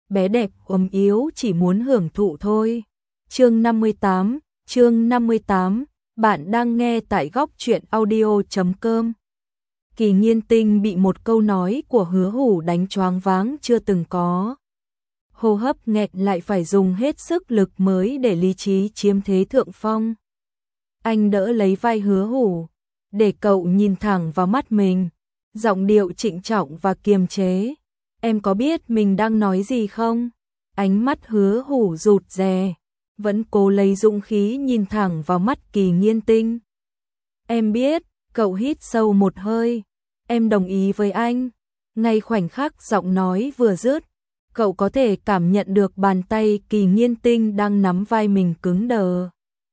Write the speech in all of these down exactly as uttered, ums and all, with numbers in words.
bé đẹp ốm yếu chỉ muốn hưởng thụ thôi. Chương năm mươi tám, chương năm mươi tám, bạn đang nghe tại góc truyện audio chấm com. Kỳ Nghiên Tinh bị một câu nói của Hứa Hủ đánh choáng váng chưa từng có. Hô hấp nghẹn lại phải dùng hết sức lực mới để lý trí chiếm thế thượng phong. Anh đỡ lấy vai Hứa Hủ, để cậu nhìn thẳng vào mắt mình, giọng điệu trịnh trọng và kiềm chế. Em có biết mình đang nói gì không? Ánh mắt Hứa Hủ rụt rè, vẫn cố lấy dũng khí nhìn thẳng vào mắt Kỳ Nghiên Tinh. Em biết, cậu hít sâu một hơi. Em đồng ý với anh. Ngay khoảnh khắc giọng nói vừa dứt, cậu có thể cảm nhận được bàn tay Kỳ Nghiên Tinh đang nắm vai mình cứng đờ.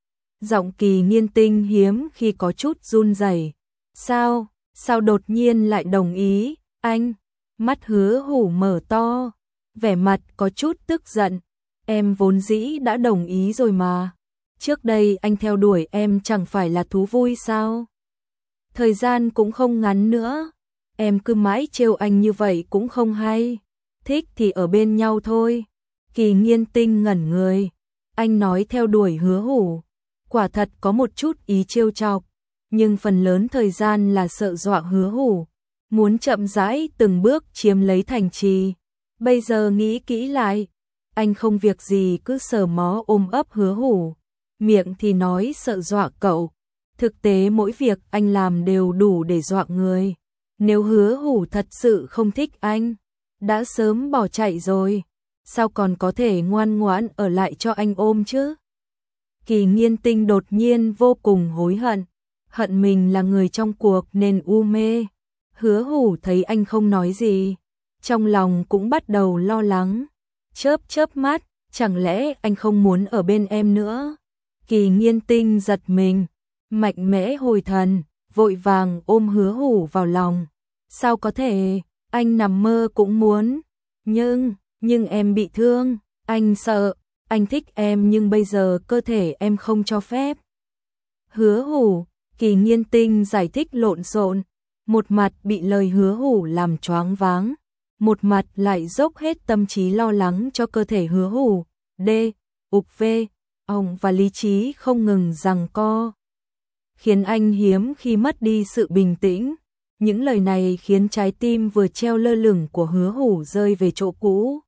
Giọng Kỳ Nghiên Tinh hiếm khi có chút run rẩy. Sao, sao đột nhiên lại đồng ý, anh? Mắt Hứa Hủ mở to, vẻ mặt có chút tức giận. Em vốn dĩ đã đồng ý rồi mà. Trước đây anh theo đuổi em chẳng phải là thú vui sao? Thời gian cũng không ngắn nữa. Em cứ mãi trêu anh như vậy cũng không hay. Thích thì ở bên nhau thôi. Kỳ Nghiên Tinh ngẩn người. Anh nói theo đuổi Hứa Hủ, quả thật có một chút ý trêu chọc, nhưng phần lớn thời gian là sợ dọa Hứa Hủ, muốn chậm rãi từng bước chiếm lấy thành trì. Bây giờ nghĩ kỹ lại, anh không việc gì cứ sờ mó ôm ấp Hứa Hủ, miệng thì nói sợ dọa cậu, thực tế mỗi việc anh làm đều đủ để dọa người. Nếu Hứa Hủ thật sự không thích anh, đã sớm bỏ chạy rồi, sao còn có thể ngoan ngoãn ở lại cho anh ôm chứ? Kỳ Nghiên Tinh đột nhiên vô cùng hối hận, hận mình là người trong cuộc nên u mê. Hứa Hủ thấy anh không nói gì, trong lòng cũng bắt đầu lo lắng, chớp chớp mắt, chẳng lẽ anh không muốn ở bên em nữa? Kỳ Nghiên Tinh giật mình, mạnh mẽ hồi thần, vội vàng ôm Hứa Hủ vào lòng. Sao có thể, anh nằm mơ cũng muốn, nhưng, nhưng em bị thương, anh sợ, anh thích em nhưng bây giờ cơ thể em không cho phép. Hứa Hủ, Kỳ Nghiên Tinh giải thích lộn xộn, một mặt bị lời Hứa Hủ làm choáng váng, một mặt lại dốc hết tâm trí lo lắng cho cơ thể Hứa Hủ. D, ục v, ông và lý trí không ngừng giằng co, khiến anh hiếm khi mất đi sự bình tĩnh. Những lời này khiến trái tim vừa treo lơ lửng của Hứa Hủ rơi về chỗ cũ.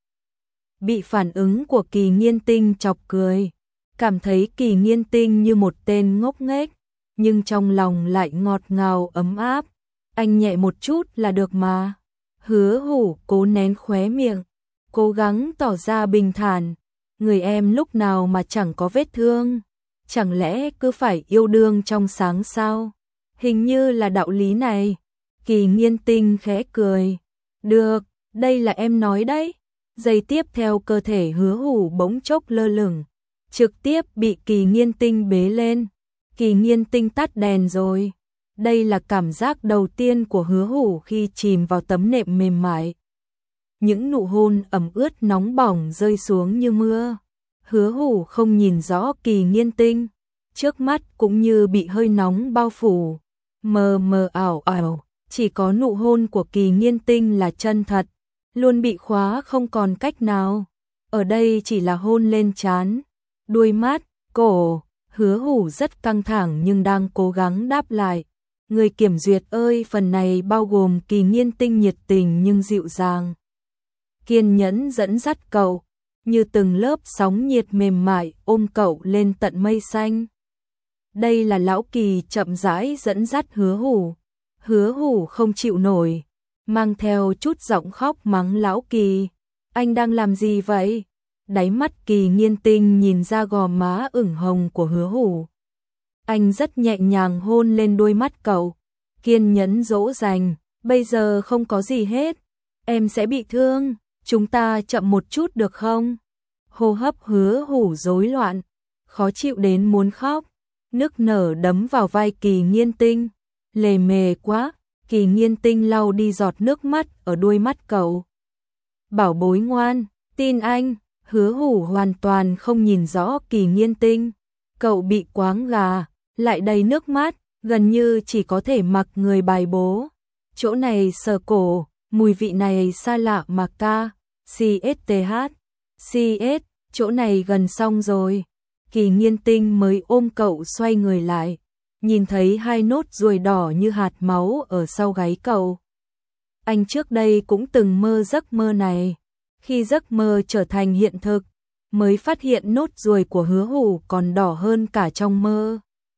Bị phản ứng của Kỳ Nghiên Tinh chọc cười, cảm thấy Kỳ Nghiên Tinh như một tên ngốc nghếch, nhưng trong lòng lại ngọt ngào ấm áp. Anh nhẹ một chút là được mà. Hứa Hủ cố nén khóe miệng, cố gắng tỏ ra bình thản. Người em lúc nào mà chẳng có vết thương, chẳng lẽ cứ phải yêu đương trong sáng sao? Hình như là đạo lý này. Kỳ Nghiên Tinh khẽ cười. Được, đây là em nói đấy. Giây tiếp theo cơ thể Hứa Hủ bỗng chốc lơ lửng, trực tiếp bị Kỳ Nghiên Tinh bế lên. Kỳ Nghiên Tinh tắt đèn rồi. Đây là cảm giác đầu tiên của Hứa Hủ khi chìm vào tấm nệm mềm mại. Những nụ hôn ẩm ướt nóng bỏng rơi xuống như mưa. Hứa Hủ không nhìn rõ Kỳ Nghiên Tinh, trước mắt cũng như bị hơi nóng bao phủ, mờ mờ ảo ảo, chỉ có nụ hôn của Kỳ Nghiên Tinh là chân thật, luôn bị khóa không còn cách nào. Ở đây chỉ là hôn lên trán, đuôi mắt, cổ. Hứa Hủ rất căng thẳng nhưng đang cố gắng đáp lại. Người kiểm duyệt ơi, phần này bao gồm Kỳ Nghiên Tinh nhiệt tình nhưng dịu dàng, kiên nhẫn dẫn dắt cậu, như từng lớp sóng nhiệt mềm mại ôm cậu lên tận mây xanh. Đây là lão Kỳ chậm rãi dẫn dắt Hứa Hủ. Hứa Hủ không chịu nổi, mang theo chút giọng khóc mắng lão Kỳ. Anh đang làm gì vậy? Đáy mắt Kỳ Nghiên Tinh nhìn ra gò má ửng hồng của Hứa Hủ. Anh rất nhẹ nhàng hôn lên đôi mắt cậu, kiên nhẫn dỗ dành. Bây giờ không có gì hết, em sẽ bị thương, chúng ta chậm một chút được không? Hô hấp Hứa Hủ rối loạn, khó chịu đến muốn khóc, nức nở đấm vào vai Kỳ Nghiên Tinh. Lề mề quá. Kỳ Nghiên Tinh lau đi giọt nước mắt ở đôi mắt cậu. Bảo bối ngoan, tin anh. Hứa Hủ hoàn toàn không nhìn rõ Kỳ Nghiên Tinh. Cậu bị quáng gà, lại đầy nước mắt, gần như chỉ có thể mặc người bài bố. Chỗ này sờ cổ, mùi vị này xa lạ mà ca. xê ét tê hát. xê ét, chỗ này gần xong rồi. Kỳ Nghiên Tinh mới ôm cậu xoay người lại, nhìn thấy hai nốt ruồi đỏ như hạt máu ở sau gáy cậu. Anh trước đây cũng từng mơ giấc mơ này, khi giấc mơ trở thành hiện thực, mới phát hiện nốt ruồi của Hứa Hủ còn đỏ hơn cả trong mơ.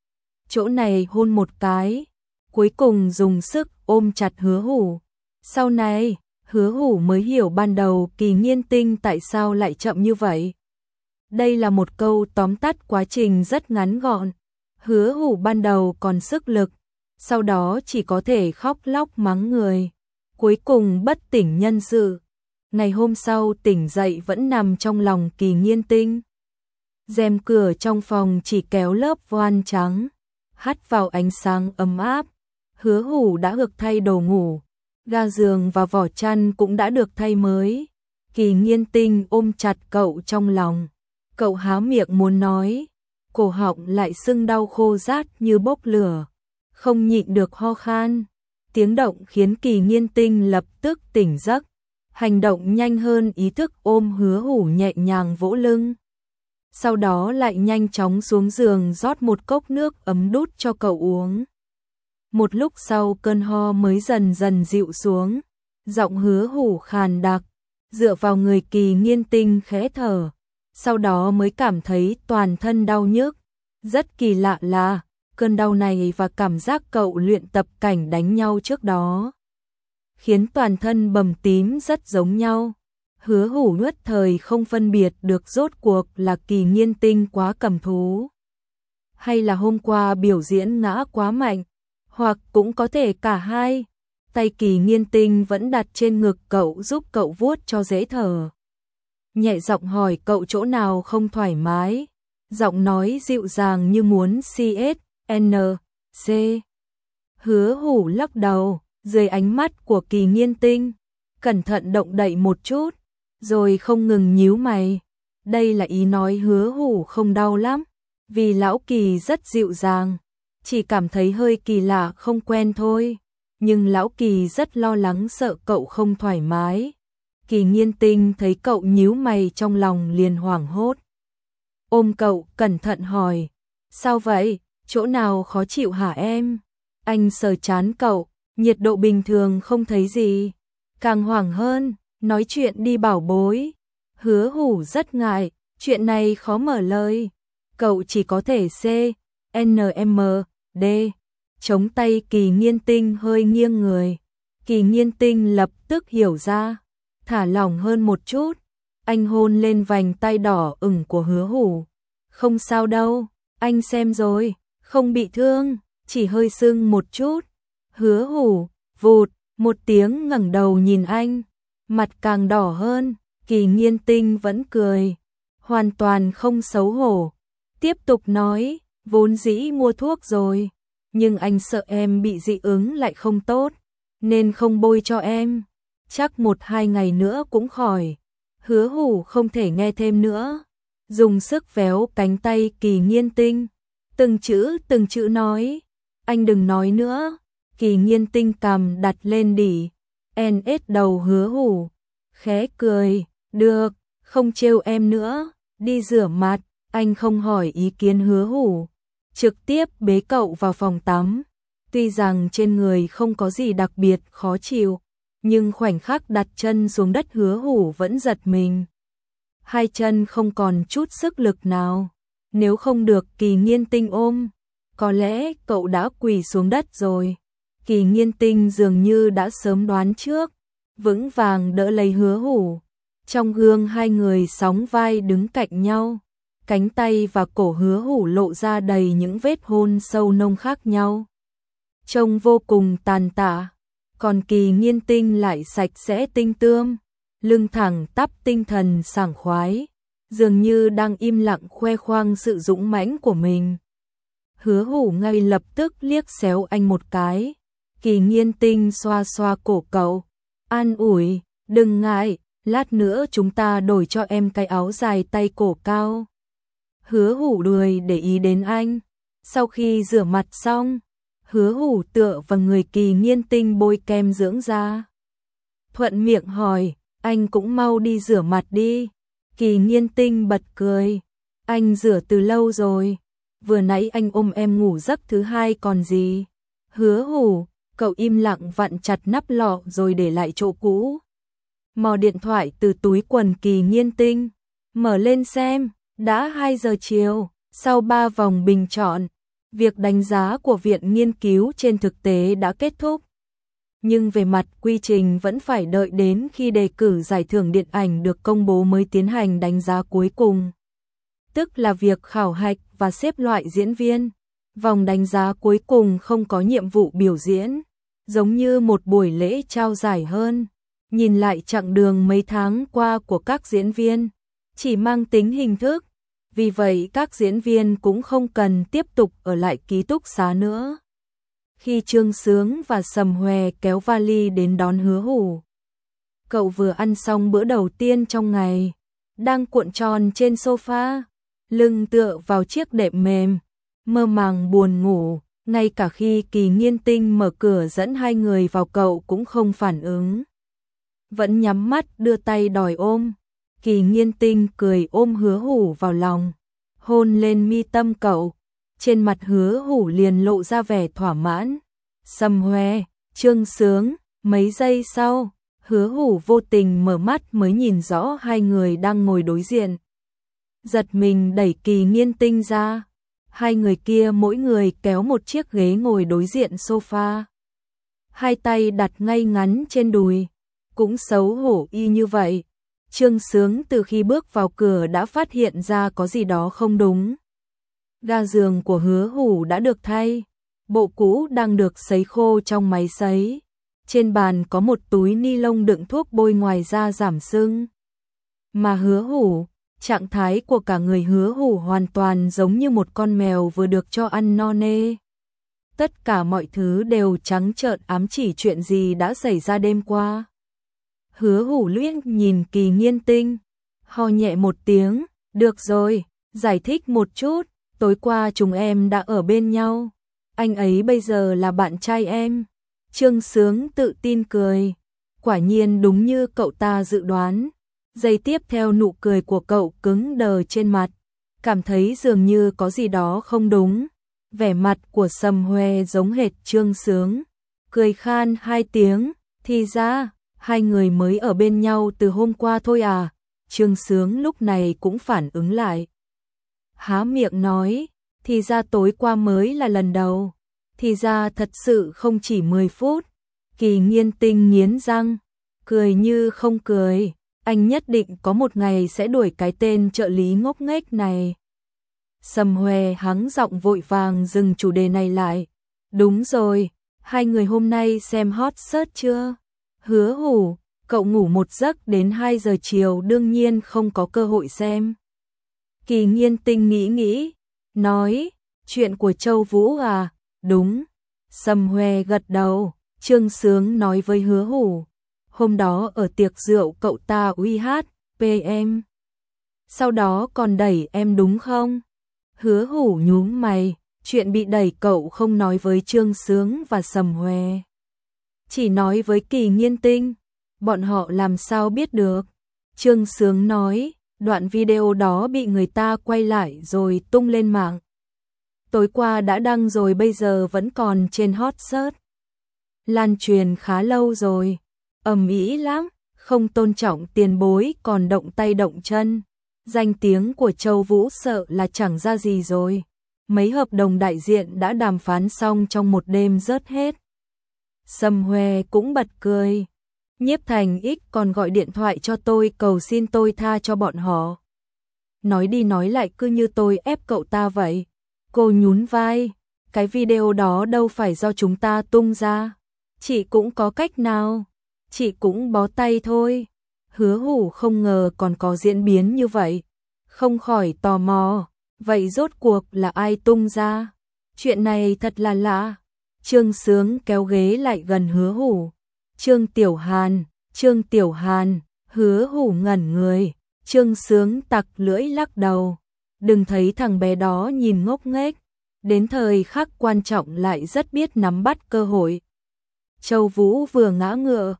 Chỗ này hôn một cái, cuối cùng dùng sức ôm chặt Hứa Hủ. Sau này, Hứa Hủ mới hiểu ban đầu Kỳ Nghiên Tinh tại sao lại chậm như vậy. Đây là một câu tóm tắt quá trình rất ngắn gọn. Hứa Hủ ban đầu còn sức lực, sau đó chỉ có thể khóc lóc mắng người, cuối cùng bất tỉnh nhân sự. Ngày hôm sau tỉnh dậy vẫn nằm trong lòng Kỳ Nghiên Tinh. Rèm cửa trong phòng chỉ kéo lớp voan trắng, hắt vào ánh sáng ấm áp. Hứa Hủ đã được thay đồ ngủ, ga giường và vỏ chăn cũng đã được thay mới. Kỳ Nghiên Tinh ôm chặt cậu trong lòng. Cậu há miệng muốn nói, cổ họng lại sưng đau khô rát như bốc lửa, không nhịn được ho khan. Tiếng động khiến Kỳ Nghiên Tinh lập tức tỉnh giấc, hành động nhanh hơn ý thức ôm Hứa Hủ nhẹ nhàng vỗ lưng. Sau đó lại nhanh chóng xuống giường rót một cốc nước ấm đút cho cậu uống. Một lúc sau cơn ho mới dần dần dịu xuống, giọng Hứa Hủ khàn đặc, dựa vào người Kỳ Nghiên Tinh khẽ thở, sau đó mới cảm thấy toàn thân đau nhức. Rất kỳ lạ là, cơn đau này và cảm giác cậu luyện tập cảnh đánh nhau trước đó, khiến toàn thân bầm tím rất giống nhau. Hứa Hủ nhất thời không phân biệt được rốt cuộc là Kỳ Nghiên Tinh quá cầm thú, hay là hôm qua biểu diễn ngã quá mạnh, hoặc cũng có thể cả hai. Tay Kỳ Nghiên Tinh vẫn đặt trên ngực cậu giúp cậu vuốt cho dễ thở. Nhẹ giọng hỏi cậu chỗ nào không thoải mái, giọng nói dịu dàng như muốn xê ét en xê. Hứa Hủ lắc đầu, dưới ánh mắt của Kỳ Nghiên Tinh, cẩn thận động đậy một chút, rồi không ngừng nhíu mày. Đây là ý nói Hứa Hủ không đau lắm, vì lão Kỳ rất dịu dàng, chỉ cảm thấy hơi kỳ lạ không quen thôi. Nhưng lão Kỳ rất lo lắng sợ cậu không thoải mái. Kỳ Nghiên Tinh thấy cậu nhíu mày trong lòng liền hoảng hốt. Ôm cậu cẩn thận hỏi, sao vậy, chỗ nào khó chịu hả em? Anh sờ trán cậu, nhiệt độ bình thường không thấy gì. Càng hoảng hơn, nói chuyện đi bảo bối. Hứa Hủ rất ngại, chuyện này khó mở lời. Cậu chỉ có thể C, N M, D. Chống tay Kỳ Nghiên Tinh hơi nghiêng người. Kỳ Nghiên Tinh lập tức hiểu ra, thả lỏng hơn một chút. Anh hôn lên vành tay đỏ ửng của Hứa Hủ. Không sao đâu, anh xem rồi, không bị thương, chỉ hơi sưng một chút. Hứa Hủ, vụt, một tiếng ngẩng đầu nhìn anh, mặt càng đỏ hơn. Kỳ Nghiên Tinh vẫn cười, hoàn toàn không xấu hổ. Tiếp tục nói, vốn dĩ mua thuốc rồi, nhưng anh sợ em bị dị ứng lại không tốt, nên không bôi cho em. Chắc một hai ngày nữa cũng khỏi. Hứa Hủ không thể nghe thêm nữa, dùng sức véo cánh tay Kỳ Nghiên Tinh, từng chữ từng chữ nói, anh đừng nói nữa. Kỳ Nghiên Tinh cằm đặt lên đỉ en ét đầu Hứa Hủ, khẽ cười, được, không trêu em nữa, đi rửa mặt. Anh không hỏi ý kiến Hứa Hủ, trực tiếp bế cậu vào phòng tắm. Tuy rằng trên người không có gì đặc biệt khó chịu, nhưng khoảnh khắc đặt chân xuống đất Hứa Hủ vẫn giật mình. Hai chân không còn chút sức lực nào, nếu không được Kỳ Nghiên Tinh ôm, có lẽ cậu đã quỳ xuống đất rồi. Kỳ Nghiên Tinh dường như đã sớm đoán trước, vững vàng đỡ lấy Hứa Hủ. Trong gương hai người sóng vai đứng cạnh nhau, cánh tay và cổ Hứa Hủ lộ ra đầy những vết hôn sâu nông khác nhau, trông vô cùng tàn tạ. Còn Kỳ Nghiên Tinh lại sạch sẽ tinh tươm, lưng thẳng tắp tinh thần sảng khoái, dường như đang im lặng khoe khoang sự dũng mãnh của mình. Hứa Hủ ngay lập tức liếc xéo anh một cái. Kỳ Nghiên Tinh xoa xoa cổ cậu, an ủi, đừng ngại, lát nữa chúng ta đổi cho em cái áo dài tay cổ cao. Hứa Hủ lười để ý đến anh. Sau khi rửa mặt xong, Hứa Hủ tựa vào người Kỳ Nghiên Tinh bôi kem dưỡng da. Thuận miệng hỏi, anh cũng mau đi rửa mặt đi. Kỳ Nghiên Tinh bật cười. Anh rửa từ lâu rồi. Vừa nãy anh ôm em ngủ giấc thứ hai còn gì. Hứa Hủ, cậu im lặng vặn chặt nắp lọ rồi để lại chỗ cũ. Mò điện thoại từ túi quần Kỳ Nghiên Tinh. Mở lên xem, đã hai giờ chiều, sau ba vòng bình chọn. Việc đánh giá của Viện Nghiên cứu trên thực tế đã kết thúc. Nhưng về mặt quy trình vẫn phải đợi đến khi đề cử giải thưởng điện ảnh được công bố mới tiến hành đánh giá cuối cùng. Tức là việc khảo hạch và xếp loại diễn viên. Vòng đánh giá cuối cùng không có nhiệm vụ biểu diễn, giống như một buổi lễ trao giải hơn. Nhìn lại chặng đường mấy tháng qua của các diễn viên, chỉ mang tính hình thức. Vì vậy các diễn viên cũng không cần tiếp tục ở lại ký túc xá nữa. Khi Trương Sướng và Sầm Hòe kéo vali đến đón Hứa Hủ, cậu vừa ăn xong bữa đầu tiên trong ngày, đang cuộn tròn trên sofa, lưng tựa vào chiếc đệm mềm, mơ màng buồn ngủ. Ngay cả khi Kỳ Nghiên Tinh mở cửa dẫn hai người vào cậu cũng không phản ứng. Vẫn nhắm mắt đưa tay đòi ôm. Kỳ Nghiên Tinh cười ôm Hứa Hủ vào lòng, hôn lên mi tâm cậu. Trên mặt Hứa Hủ liền lộ ra vẻ thỏa mãn. Sầm Hòe, Trương Sướng. Mấy giây sau, Hứa Hủ vô tình mở mắt mới nhìn rõ hai người đang ngồi đối diện. Giật mình đẩy Kỳ Nghiên Tinh ra. Hai người kia mỗi người kéo một chiếc ghế ngồi đối diện sofa. Hai tay đặt ngay ngắn trên đùi. Cũng xấu hổ y như vậy. Trương Sướng từ khi bước vào cửa đã phát hiện ra có gì đó không đúng. Ga giường của Hứa Hủ đã được thay. Bộ cũ đang được sấy khô trong máy sấy. Trên bàn có một túi ni lông đựng thuốc bôi ngoài da giảm sưng. Mà Hứa Hủ, trạng thái của cả người Hứa Hủ hoàn toàn giống như một con mèo vừa được cho ăn no nê. Tất cả mọi thứ đều trắng trợn ám chỉ chuyện gì đã xảy ra đêm qua. Hứa Hủ liếc nhìn Kỳ Nghiên Tinh, ho nhẹ một tiếng. Được rồi, giải thích một chút. Tối qua chúng em đã ở bên nhau. Anh ấy bây giờ là bạn trai em. Trương Sướng tự tin cười. Quả nhiên đúng như cậu ta dự đoán. Giây tiếp theo nụ cười của cậu cứng đờ trên mặt. Cảm thấy dường như có gì đó không đúng. Vẻ mặt của Sầm Hòe giống hệt Trương Sướng. Cười khan hai tiếng. Thì ra, hai người mới ở bên nhau từ hôm qua thôi à. Trương Sướng lúc này cũng phản ứng lại. Há miệng nói, thì ra tối qua mới là lần đầu. Thì ra thật sự không chỉ mười phút. Kỳ Nghiên Tinh nghiến răng, cười như không cười. Anh nhất định có một ngày sẽ đuổi cái tên trợ lý ngốc nghếch này. Sầm Hòe hắng giọng vội vàng dừng chủ đề này lại. Đúng rồi, hai người hôm nay xem hot search chưa? Hứa Hủ, cậu ngủ một giấc đến hai giờ chiều đương nhiên không có cơ hội xem. Kỳ Nghiên Tinh nghĩ nghĩ, nói, chuyện của Châu Vũ à? Đúng. Sầm Hòe gật đầu. Trương Sướng nói với Hứa Hủ, hôm đó ở tiệc rượu cậu ta uy hát pê em. Sau đó còn đẩy em đúng không? Hứa Hủ nhún mày, chuyện bị đẩy cậu không nói với Trương Sướng và Sầm Hòe. Chỉ nói với Kỳ Nghiên Tinh, bọn họ làm sao biết được? Trương Sướng nói, đoạn video đó bị người ta quay lại rồi tung lên mạng. Tối qua đã đăng rồi bây giờ vẫn còn trên hot search. Lan truyền khá lâu rồi. Ầm ĩ lắm, không tôn trọng tiền bối còn động tay động chân. Danh tiếng của Châu Vũ sợ là chẳng ra gì rồi. Mấy hợp đồng đại diện đã đàm phán xong trong một đêm rớt hết. Sầm Hòe cũng bật cười. Nhiếp Thành X còn gọi điện thoại cho tôi cầu xin tôi tha cho bọn họ. Nói đi nói lại cứ như tôi ép cậu ta vậy. Cô nhún vai, cái video đó đâu phải do chúng ta tung ra. Chị cũng có cách nào, chị cũng bó tay thôi. Hứa Hủ không ngờ còn có diễn biến như vậy. Không khỏi tò mò, vậy rốt cuộc là ai tung ra? Chuyện này thật là lạ. Trương Sướng kéo ghế lại gần Hứa Hủ. Trương Tiểu Hàn, Trương Tiểu Hàn, Hứa Hủ ngẩn người. Trương Sướng tặc lưỡi lắc đầu. Đừng thấy thằng bé đó nhìn ngốc nghếch, đến thời khắc quan trọng lại rất biết nắm bắt cơ hội. Châu Vũ vừa ngã ngựa,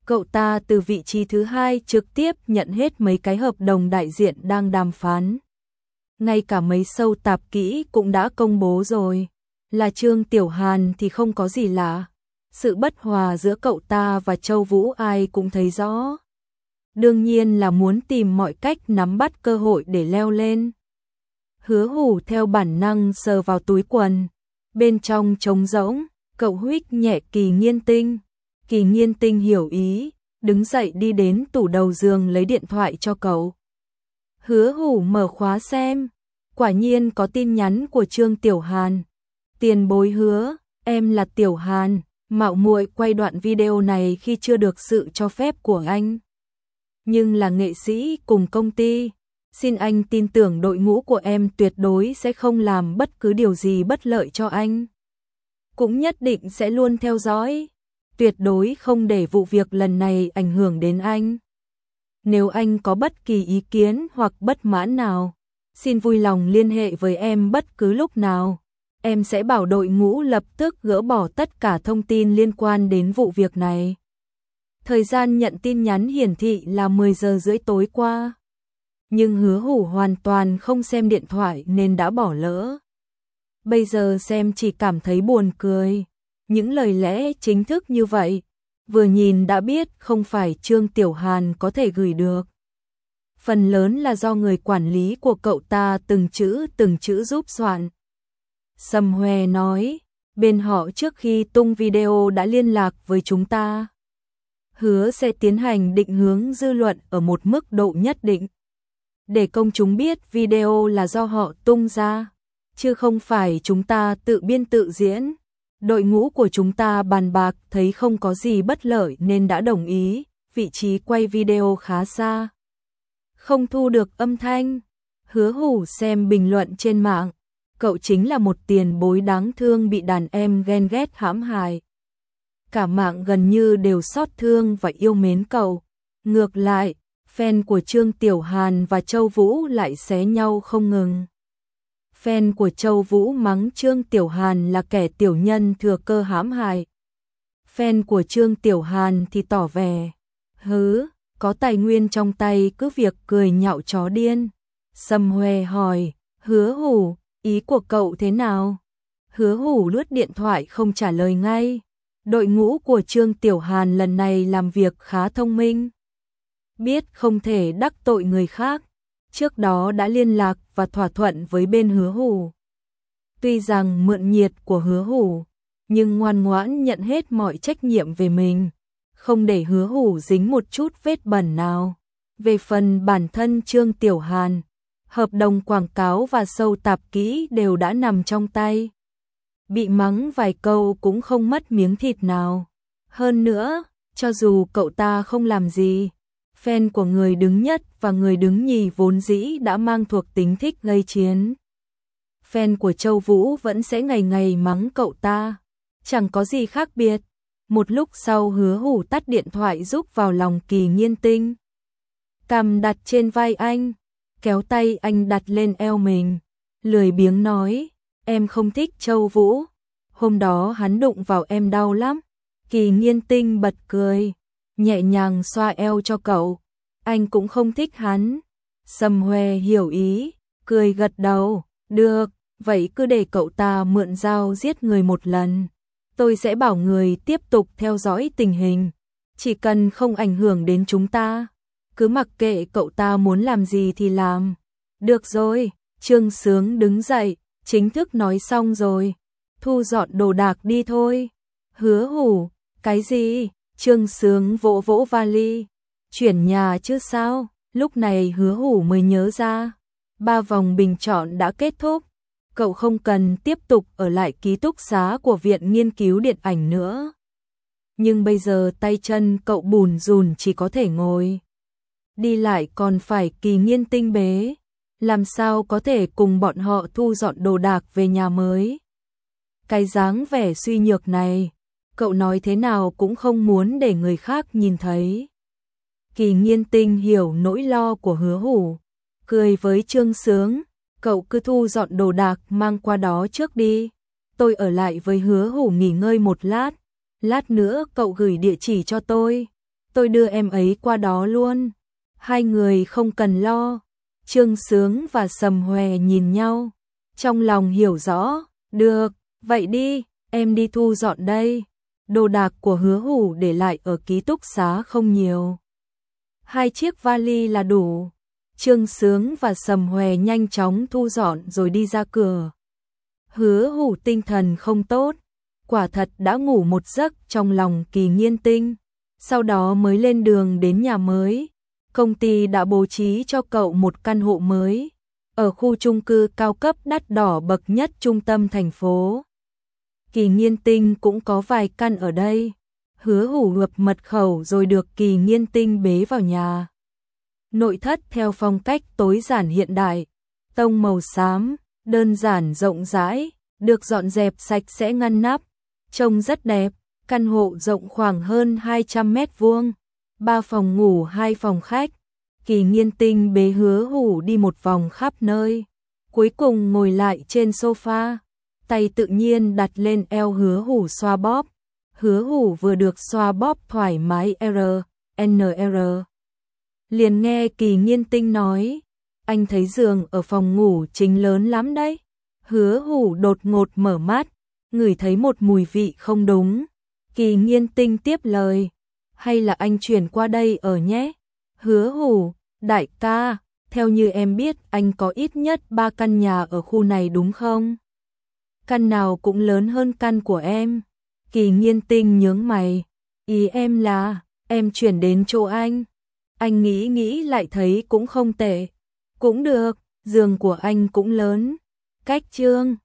Cậu ta từ vị trí thứ hai trực tiếp nhận hết mấy cái hợp đồng đại diện đang đàm phán. Ngay cả mấy show tạp kỹ cũng đã công bố rồi. Là Trương Tiểu Hàn thì không có gì lạ. Sự bất hòa giữa cậu ta và Châu Vũ ai cũng thấy rõ. Đương nhiên là muốn tìm mọi cách nắm bắt cơ hội để leo lên. Hứa Hủ theo bản năng sờ vào túi quần. Bên trong trống rỗng, cậu huých nhẹ Kỳ Nghiên Tinh. Kỳ Nghiên Tinh hiểu ý, đứng dậy đi đến tủ đầu giường lấy điện thoại cho cậu. Hứa Hủ mở khóa xem, quả nhiên có tin nhắn của Trương Tiểu Hàn. Tiền bối Hứa, em là Tiểu Hàn, mạo muội quay đoạn video này khi chưa được sự cho phép của anh. Nhưng là nghệ sĩ cùng công ty, xin anh tin tưởng đội ngũ của em tuyệt đối sẽ không làm bất cứ điều gì bất lợi cho anh. Cũng nhất định sẽ luôn theo dõi, tuyệt đối không để vụ việc lần này ảnh hưởng đến anh. Nếu anh có bất kỳ ý kiến hoặc bất mãn nào, xin vui lòng liên hệ với em bất cứ lúc nào. Em sẽ bảo đội ngũ lập tức gỡ bỏ tất cả thông tin liên quan đến vụ việc này. Thời gian nhận tin nhắn hiển thị là mười giờ rưỡi tối qua. Nhưng Hứa Hủ hoàn toàn không xem điện thoại nên đã bỏ lỡ. Bây giờ xem chỉ cảm thấy buồn cười. Những lời lẽ chính thức như vậy, vừa nhìn đã biết không phải Trương Tiểu Hàn có thể gửi được. Phần lớn là do người quản lý của cậu ta từng chữ từng chữ giúp soạn. Sầm Hoè nói, bên họ trước khi tung video đã liên lạc với chúng ta. Hứa sẽ tiến hành định hướng dư luận ở một mức độ nhất định. Để công chúng biết video là do họ tung ra, chứ không phải chúng ta tự biên tự diễn. Đội ngũ của chúng ta bàn bạc thấy không có gì bất lợi nên đã đồng ý, vị trí quay video khá xa. Không thu được âm thanh. Hứa Hủ xem bình luận trên mạng, cậu chính là một tiền bối đáng thương bị đàn em ghen ghét hãm hại. Cả mạng gần như đều xót thương và yêu mến cậu. Ngược lại, fan của Trương Tiểu Hàn và Châu Vũ lại xé nhau không ngừng. Fan của Châu Vũ mắng Trương Tiểu Hàn là kẻ tiểu nhân thừa cơ hãm hại. Fan của Trương Tiểu Hàn thì tỏ vẻ, hứ, có tài nguyên trong tay cứ việc cười nhạo chó điên. Sầm Hoè hỏi, Hứa Hủ, ý của cậu thế nào? Hứa Hủ lướt điện thoại không trả lời ngay. Đội ngũ của Trương Tiểu Hàn lần này làm việc khá thông minh. Biết không thể đắc tội người khác, trước đó đã liên lạc và thỏa thuận với bên Hứa Hủ. Tuy rằng mượn nhiệt của Hứa Hủ, nhưng ngoan ngoãn nhận hết mọi trách nhiệm về mình, không để Hứa Hủ dính một chút vết bẩn nào. Về phần bản thân Trương Tiểu Hàn, hợp đồng quảng cáo và show tạp kỹ đều đã nằm trong tay. Bị mắng vài câu cũng không mất miếng thịt nào. Hơn nữa, cho dù cậu ta không làm gì, fan của người đứng nhất và người đứng nhì vốn dĩ đã mang thuộc tính thích gây chiến. Fan của Châu Vũ vẫn sẽ ngày ngày mắng cậu ta, chẳng có gì khác biệt. Một lúc sau Hứa Hủ tắt điện thoại rúc vào lòng Kỳ Nghiên Tinh. Cằm đặt trên vai anh, kéo tay anh đặt lên eo mình, lười biếng nói, em không thích Châu Vũ, hôm đó hắn đụng vào em đau lắm. Kỳ Nghiên Tinh bật cười, nhẹ nhàng xoa eo cho cậu, anh cũng không thích hắn. Sầm Hoè hiểu ý, cười gật đầu, được, vậy cứ để cậu ta mượn dao giết người một lần. Tôi sẽ bảo người tiếp tục theo dõi tình hình, chỉ cần không ảnh hưởng đến chúng ta, cứ mặc kệ cậu ta muốn làm gì thì làm. Được rồi, Trương Sướng đứng dậy, chính thức nói xong rồi, thu dọn đồ đạc đi thôi. Hứa Hủ, cái gì? Trương Sướng vỗ vỗ vali, chuyển nhà chứ sao? Lúc này Hứa Hủ mới nhớ ra, ba vòng bình chọn đã kết thúc, cậu không cần tiếp tục ở lại ký túc xá của Viện Nghiên cứu Điện ảnh nữa. Nhưng bây giờ tay chân cậu bùn rùn chỉ có thể ngồi. Đi lại còn phải Kỳ Nghiên Tinh bế, làm sao có thể cùng bọn họ thu dọn đồ đạc về nhà mới. Cái dáng vẻ suy nhược này, cậu nói thế nào cũng không muốn để người khác nhìn thấy. Kỳ Nghiên Tinh hiểu nỗi lo của Hứa Hủ, cười với Trương Sướng, cậu cứ thu dọn đồ đạc mang qua đó trước đi. Tôi ở lại với Hứa Hủ nghỉ ngơi một lát, lát nữa cậu gửi địa chỉ cho tôi. tôi đưa em ấy qua đó luôn. Hai người không cần lo. Trương Sướng và Sầm Hòe nhìn nhau, trong lòng hiểu rõ, được, vậy đi, em đi thu dọn đây. Đồ đạc của Hứa Hủ để lại ở ký túc xá không nhiều. Hai chiếc vali là đủ. Trương Sướng và Sầm Hòe nhanh chóng thu dọn rồi đi ra cửa. Hứa Hủ tinh thần không tốt, quả thật đã ngủ một giấc trong lòng Kỳ Nghiên Tinh, sau đó mới lên đường đến nhà mới. Công ty đã bố trí cho cậu một căn hộ mới, ở khu chung cư cao cấp đắt đỏ bậc nhất trung tâm thành phố. Kỳ Nghiên Tinh cũng có vài căn ở đây. Hứa Hủ gập mật khẩu rồi được Kỳ Nghiên Tinh bế vào nhà. Nội thất theo phong cách tối giản hiện đại, tông màu xám, đơn giản rộng rãi, được dọn dẹp sạch sẽ ngăn nắp, trông rất đẹp. Căn hộ rộng khoảng hơn hai trăm mét vuông, ba phòng ngủ hai phòng khách. Kỳ Nghiên Tinh bế Hứa Hủ đi một vòng khắp nơi, cuối cùng ngồi lại trên sofa, tay tự nhiên đặt lên eo Hứa Hủ xoa bóp. Hứa Hủ vừa được xoa bóp thoải mái R N R, liền nghe Kỳ Nghiên Tinh nói, anh thấy giường ở phòng ngủ chính lớn lắm đấy. Hứa Hủ đột ngột mở mắt, ngửi thấy một mùi vị không đúng. Kỳ Nghiên Tinh tiếp lời, hay là anh chuyển qua đây ở nhé. Hứa Hủ, đại ca, theo như em biết anh có ít nhất ba căn nhà ở khu này đúng không? Căn nào cũng lớn hơn căn của em. Kỳ Nghiên Tinh nhướng mày, ý em là em chuyển đến chỗ anh. Anh nghĩ nghĩ lại thấy cũng không tệ. Cũng được, giường của anh cũng lớn. Cách Trương